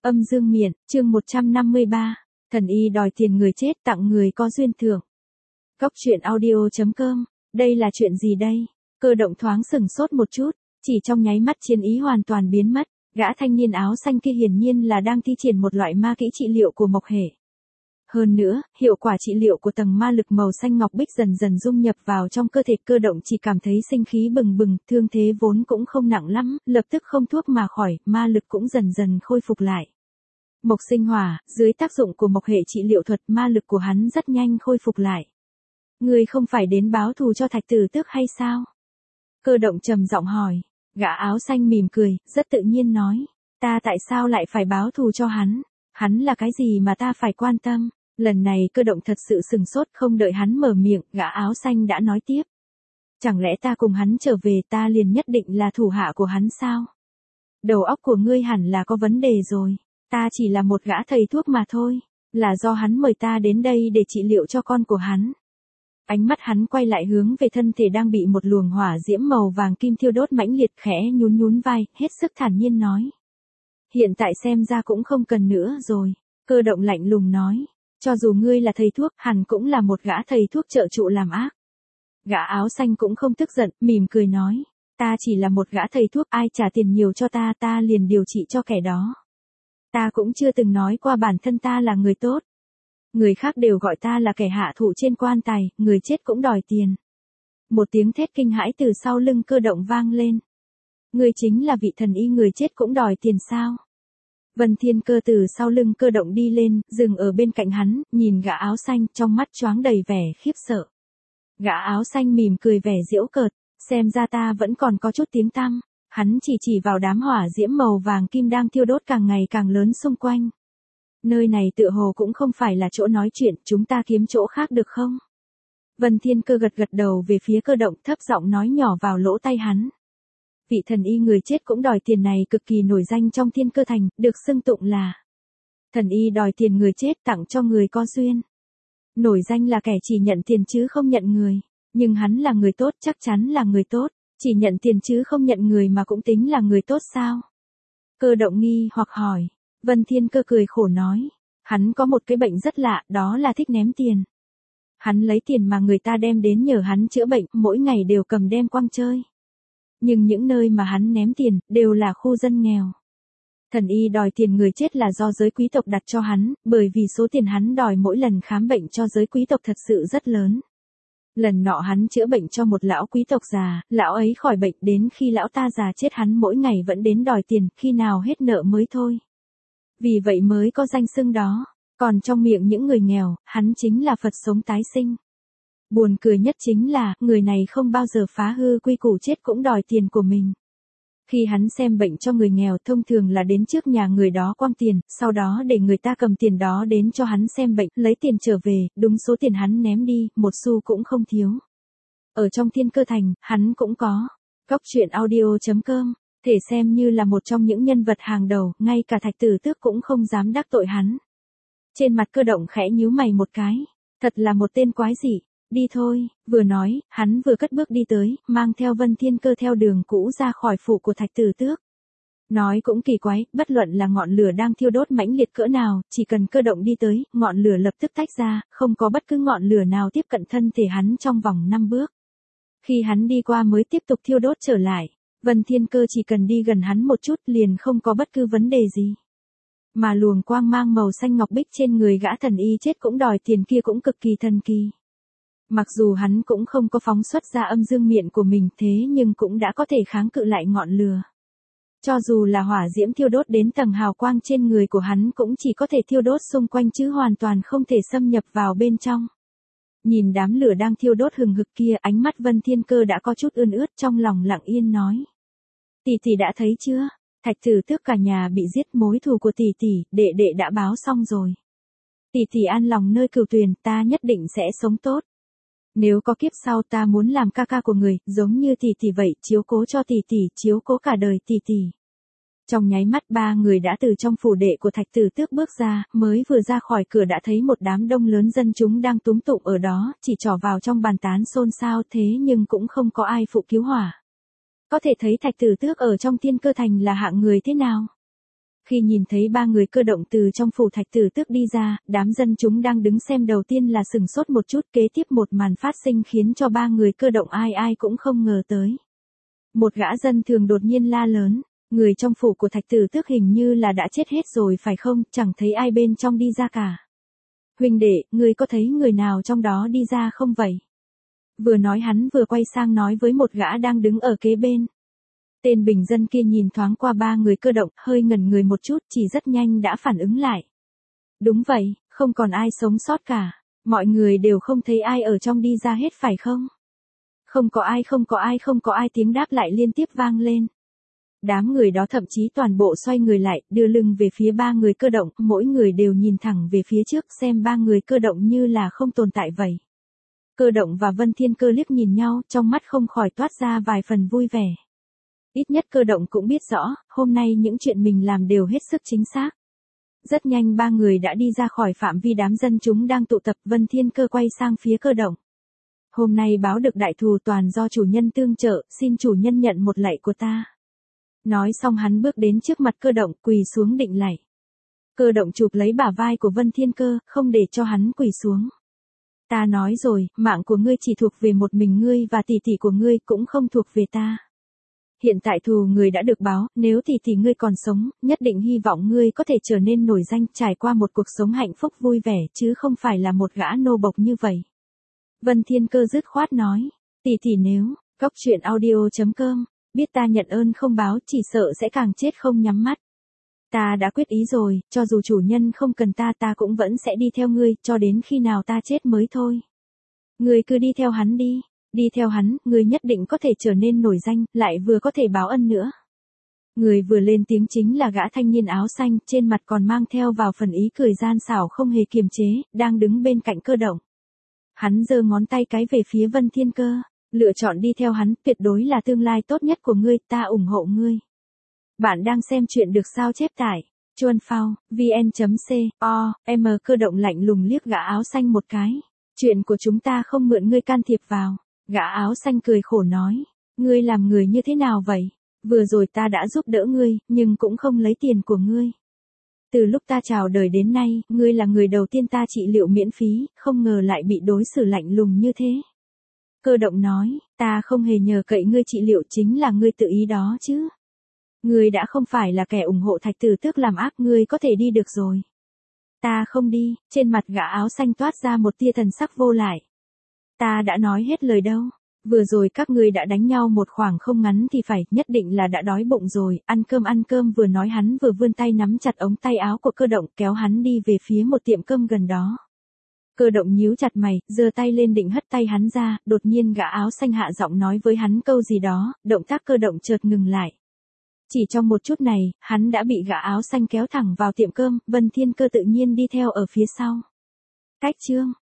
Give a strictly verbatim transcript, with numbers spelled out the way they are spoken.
Âm dương miện, chương một trăm năm mươi ba. Thần y đòi tiền người chết tặng người có duyên thưởng. Góc truyện audio chấm com. Đây là chuyện gì đây? Cơ động thoáng sừng sốt một chút, chỉ trong nháy mắt chiến ý hoàn toàn biến mất. Gã thanh niên áo xanh kia hiển nhiên là đang thi triển một loại ma kỹ trị liệu của Mộc Hệ. Hơn nữa, hiệu quả trị liệu của tầng ma lực màu xanh ngọc bích dần dần dung nhập vào trong cơ thể. Cơ động chỉ cảm thấy sinh khí bừng bừng, thương thế vốn cũng không nặng lắm, lập tức không thuốc mà khỏi, ma lực cũng dần dần khôi phục lại. Mộc sinh hỏa, dưới tác dụng của Mộc Hệ trị liệu thuật, ma lực của hắn rất nhanh khôi phục lại. Ngươi không phải đến báo thù cho Thạch Tử Tước hay sao? Cơ động trầm giọng hỏi. Gã áo xanh mỉm cười, rất tự nhiên nói. Ta tại sao lại phải báo thù cho hắn? Hắn là cái gì mà ta phải quan tâm? Lần này Cơ động thật sự sừng sốt, không đợi hắn mở miệng, gã áo xanh đã nói tiếp. Chẳng lẽ ta cùng hắn trở về ta liền nhất định là thủ hạ của hắn sao? Đầu óc của ngươi hẳn là có vấn đề rồi. Ta chỉ là một gã thầy thuốc mà thôi. Là do hắn mời ta đến đây để trị liệu cho con của hắn. Ánh mắt hắn quay lại hướng về thân thể đang bị một luồng hỏa diễm màu vàng kim thiêu đốt mãnh liệt, khẽ nhún nhún vai, hết sức thản nhiên nói. Hiện tại xem ra cũng không cần nữa rồi. Cơ động lạnh lùng nói. Cho dù ngươi là thầy thuốc, hẳn cũng là một gã thầy thuốc trợ trụ làm ác. Gã áo xanh cũng không tức giận, mỉm cười nói. Ta chỉ là một gã thầy thuốc, ai trả tiền nhiều cho ta, ta liền điều trị cho kẻ đó. Ta cũng chưa từng nói qua bản thân ta là người tốt. Người khác đều gọi ta là kẻ hạ thủ trên quan tài, người chết cũng đòi tiền. Một tiếng thét kinh hãi từ sau lưng Cơ động vang lên. Ngươi chính là vị thần y người chết cũng đòi tiền sao? Vân Thiên Cơ từ sau lưng Cơ động đi lên, dừng ở bên cạnh hắn, nhìn gã áo xanh, trong mắt choáng đầy vẻ khiếp sợ. Gã áo xanh mỉm cười vẻ giễu cợt, xem ra ta vẫn còn có chút tiếng tăm. Hắn chỉ chỉ vào đám hỏa diễm màu vàng kim đang thiêu đốt càng ngày càng lớn xung quanh. Nơi này tựa hồ cũng không phải là chỗ nói chuyện, chúng ta kiếm chỗ khác được không? Vân Thiên Cơ gật gật đầu về phía Cơ động, thấp giọng nói nhỏ vào lỗ tai hắn. Vị thần y người chết cũng đòi tiền này cực kỳ nổi danh trong Thiên Cơ Thành, được xưng tụng là thần y đòi tiền người chết tặng cho người có duyên. Nổi danh là kẻ chỉ nhận tiền chứ không nhận người, nhưng hắn là người tốt, chắc chắn là người tốt, chỉ nhận tiền chứ không nhận người mà cũng tính là người tốt sao? Cơ động nghi hoặc hỏi. Vân Thiên Cơ cười khổ nói. Hắn có một cái bệnh rất lạ, đó là thích ném tiền. Hắn lấy tiền mà người ta đem đến nhờ hắn chữa bệnh, mỗi ngày đều cầm đem quăng chơi. Nhưng những nơi mà hắn ném tiền, đều là khu dân nghèo. Thần y đòi tiền người chết là do giới quý tộc đặt cho hắn, bởi vì số tiền hắn đòi mỗi lần khám bệnh cho giới quý tộc thật sự rất lớn. Lần nọ hắn chữa bệnh cho một lão quý tộc già, lão ấy khỏi bệnh, đến khi lão ta già chết hắn mỗi ngày vẫn đến đòi tiền, khi nào hết nợ mới thôi. Vì vậy mới có danh xưng đó, còn trong miệng những người nghèo, hắn chính là Phật sống tái sinh. Buồn cười nhất chính là, người này không bao giờ phá hư quy củ chết cũng đòi tiền của mình. Khi hắn xem bệnh cho người nghèo, thông thường là đến trước nhà người đó quăng tiền, sau đó để người ta cầm tiền đó đến cho hắn xem bệnh, lấy tiền trở về, đúng số tiền hắn ném đi, một xu cũng không thiếu. Ở trong Thiên Cơ Thành, hắn cũng có. Góc truyện audio chấm com. Thể xem như là một trong những nhân vật hàng đầu, ngay cả Thạch Tử Tước cũng không dám đắc tội hắn. Trên mặt Cơ động khẽ nhíu mày một cái. Thật là một tên quái dị. Đi thôi, vừa nói, hắn vừa cất bước đi tới, mang theo Vân Thiên Cơ theo đường cũ ra khỏi phủ của Thạch Tử Tước. Nói cũng kỳ quái, bất luận là ngọn lửa đang thiêu đốt mãnh liệt cỡ nào, chỉ cần Cơ động đi tới, ngọn lửa lập tức tách ra, không có bất cứ ngọn lửa nào tiếp cận thân thể hắn trong vòng năm bước. Khi hắn đi qua mới tiếp tục thiêu đốt trở lại. Vân Thiên Cơ chỉ cần đi gần hắn một chút liền không có bất cứ vấn đề gì. Mà luồng quang mang màu xanh ngọc bích trên người gã thần y chết cũng đòi tiền kia cũng cực kỳ thần kỳ. Mặc dù hắn cũng không có phóng xuất ra âm dương miện của mình thế nhưng cũng đã có thể kháng cự lại ngọn lửa. Cho dù là hỏa diễm thiêu đốt đến tầng hào quang trên người của hắn cũng chỉ có thể thiêu đốt xung quanh chứ hoàn toàn không thể xâm nhập vào bên trong. Nhìn đám lửa đang thiêu đốt hừng hực kia, ánh mắt Vân Thiên Cơ đã có chút ươn ướt, trong lòng lặng yên nói. Tỷ tỷ đã thấy chưa? Thạch Tử Tước cả nhà bị giết, mối thù của tỷ tỷ, đệ đệ đã báo xong rồi. Tỷ tỷ an lòng nơi cửu tuyền, ta nhất định sẽ sống tốt. Nếu có kiếp sau ta muốn làm ca ca của người, giống như tỷ tỷ vậy, chiếu cố cho tỷ tỷ, chiếu cố cả đời tỷ tỷ. Trong nháy mắt ba người đã từ trong phủ đệ của Thạch Tử Tước bước ra, mới vừa ra khỏi cửa đã thấy một đám đông lớn dân chúng đang túm tụm ở đó, chỉ trỏ vào trong bàn tán xôn xao thế nhưng cũng không có ai phụ cứu hỏa. Có thể thấy Thạch Tử Tước ở trong Thiên Cơ Thành là hạng người thế nào. Khi nhìn thấy ba người cơ động từ trong phủ Thạch Tử Tước đi ra, đám dân chúng đang đứng xem đầu tiên là sừng sốt một chút, kế tiếp một màn phát sinh khiến cho ba người cơ động ai ai cũng không ngờ tới. Một gã dân thường đột nhiên la lớn, người trong phủ của Thạch Tử Tước hình như là đã chết hết rồi phải không, chẳng thấy ai bên trong đi ra cả. Huynh đệ, ngươi có thấy người nào trong đó đi ra không vậy? Vừa nói hắn vừa quay sang nói với một gã đang đứng ở kế bên. Tên bình dân kia nhìn thoáng qua ba người cơ động, hơi ngẩn người một chút, chỉ rất nhanh đã phản ứng lại. Đúng vậy, không còn ai sống sót cả. Mọi người đều không thấy ai ở trong đi ra hết phải không? Không có ai, không có ai, không có ai, tiếng đáp lại liên tiếp vang lên. Đám người đó thậm chí toàn bộ xoay người lại, đưa lưng về phía ba người cơ động, mỗi người đều nhìn thẳng về phía trước xem ba người cơ động như là không tồn tại vậy. Cơ động và Vân Thiên Cơ liếc nhìn nhau, trong mắt không khỏi toát ra vài phần vui vẻ. Ít nhất cơ động cũng biết rõ, hôm nay những chuyện mình làm đều hết sức chính xác. Rất nhanh ba người đã đi ra khỏi phạm vi đám dân chúng đang tụ tập, Vân Thiên Cơ quay sang phía cơ động. Hôm nay báo được đại thù toàn do chủ nhân tương trợ, xin chủ nhân nhận một lạy của ta. Nói xong hắn bước đến trước mặt cơ động, quỳ xuống định lạy. Cơ động chụp lấy bả vai của Vân Thiên Cơ, không để cho hắn quỳ xuống. Ta nói rồi, mạng của ngươi chỉ thuộc về một mình ngươi và tỷ tỷ của ngươi cũng không thuộc về ta. Hiện tại thù người đã được báo, nếu tỷ tỷ ngươi còn sống, nhất định hy vọng ngươi có thể trở nên nổi danh, trải qua một cuộc sống hạnh phúc vui vẻ, chứ không phải là một gã nô bộc như vậy. Vân Thiên Cơ dứt khoát nói, tỷ tỷ nếu, góc truyện audio chấm com, biết ta nhận ơn không báo, chỉ sợ sẽ càng chết không nhắm mắt. Ta đã quyết ý rồi, cho dù chủ nhân không cần ta ta cũng vẫn sẽ đi theo ngươi, cho đến khi nào ta chết mới thôi. Ngươi cứ đi theo hắn đi, đi theo hắn, ngươi nhất định có thể trở nên nổi danh, lại vừa có thể báo ân nữa. Người vừa lên tiếng chính là gã thanh niên áo xanh, trên mặt còn mang theo vào phần ý cười gian xảo không hề kiềm chế, đang đứng bên cạnh cơ động. Hắn giơ ngón tay cái về phía Vân Thiên Cơ, lựa chọn đi theo hắn, tuyệt đối là tương lai tốt nhất của ngươi, ta ủng hộ ngươi. Bạn đang xem chuyện được sao chép tải, chuan phao, vn chấm co, m cơ động lạnh lùng liếc gã áo xanh một cái. Chuyện của chúng ta không mượn ngươi can thiệp vào. Gã áo xanh cười khổ nói, ngươi làm người như thế nào vậy? Vừa rồi ta đã giúp đỡ ngươi, nhưng cũng không lấy tiền của ngươi. Từ lúc ta chào đời đến nay, ngươi là người đầu tiên ta trị liệu miễn phí, không ngờ lại bị đối xử lạnh lùng như thế. Cơ động nói, ta không hề nhờ cậy ngươi trị liệu, chính là ngươi tự ý đó chứ. Ngươi đã không phải là kẻ ủng hộ Thạch Tử Tước làm ác, ngươi có thể đi được rồi. Ta không đi, trên mặt gã áo xanh toát ra một tia thần sắc vô lại. Ta đã nói hết lời đâu, vừa rồi các ngươi đã đánh nhau một khoảng không ngắn thì phải, nhất định là đã đói bụng rồi, ăn cơm ăn cơm, vừa nói hắn vừa vươn tay nắm chặt ống tay áo của cơ động, kéo hắn đi về phía một tiệm cơm gần đó. Cơ động nhíu chặt mày, giơ tay lên định hất tay hắn ra, đột nhiên gã áo xanh hạ giọng nói với hắn câu gì đó, động tác cơ động chợt ngừng lại. Chỉ trong một chút này, hắn đã bị gã áo xanh kéo thẳng vào tiệm cơm, Vân Thiên Cơ tự nhiên đi theo ở phía sau. Cách chương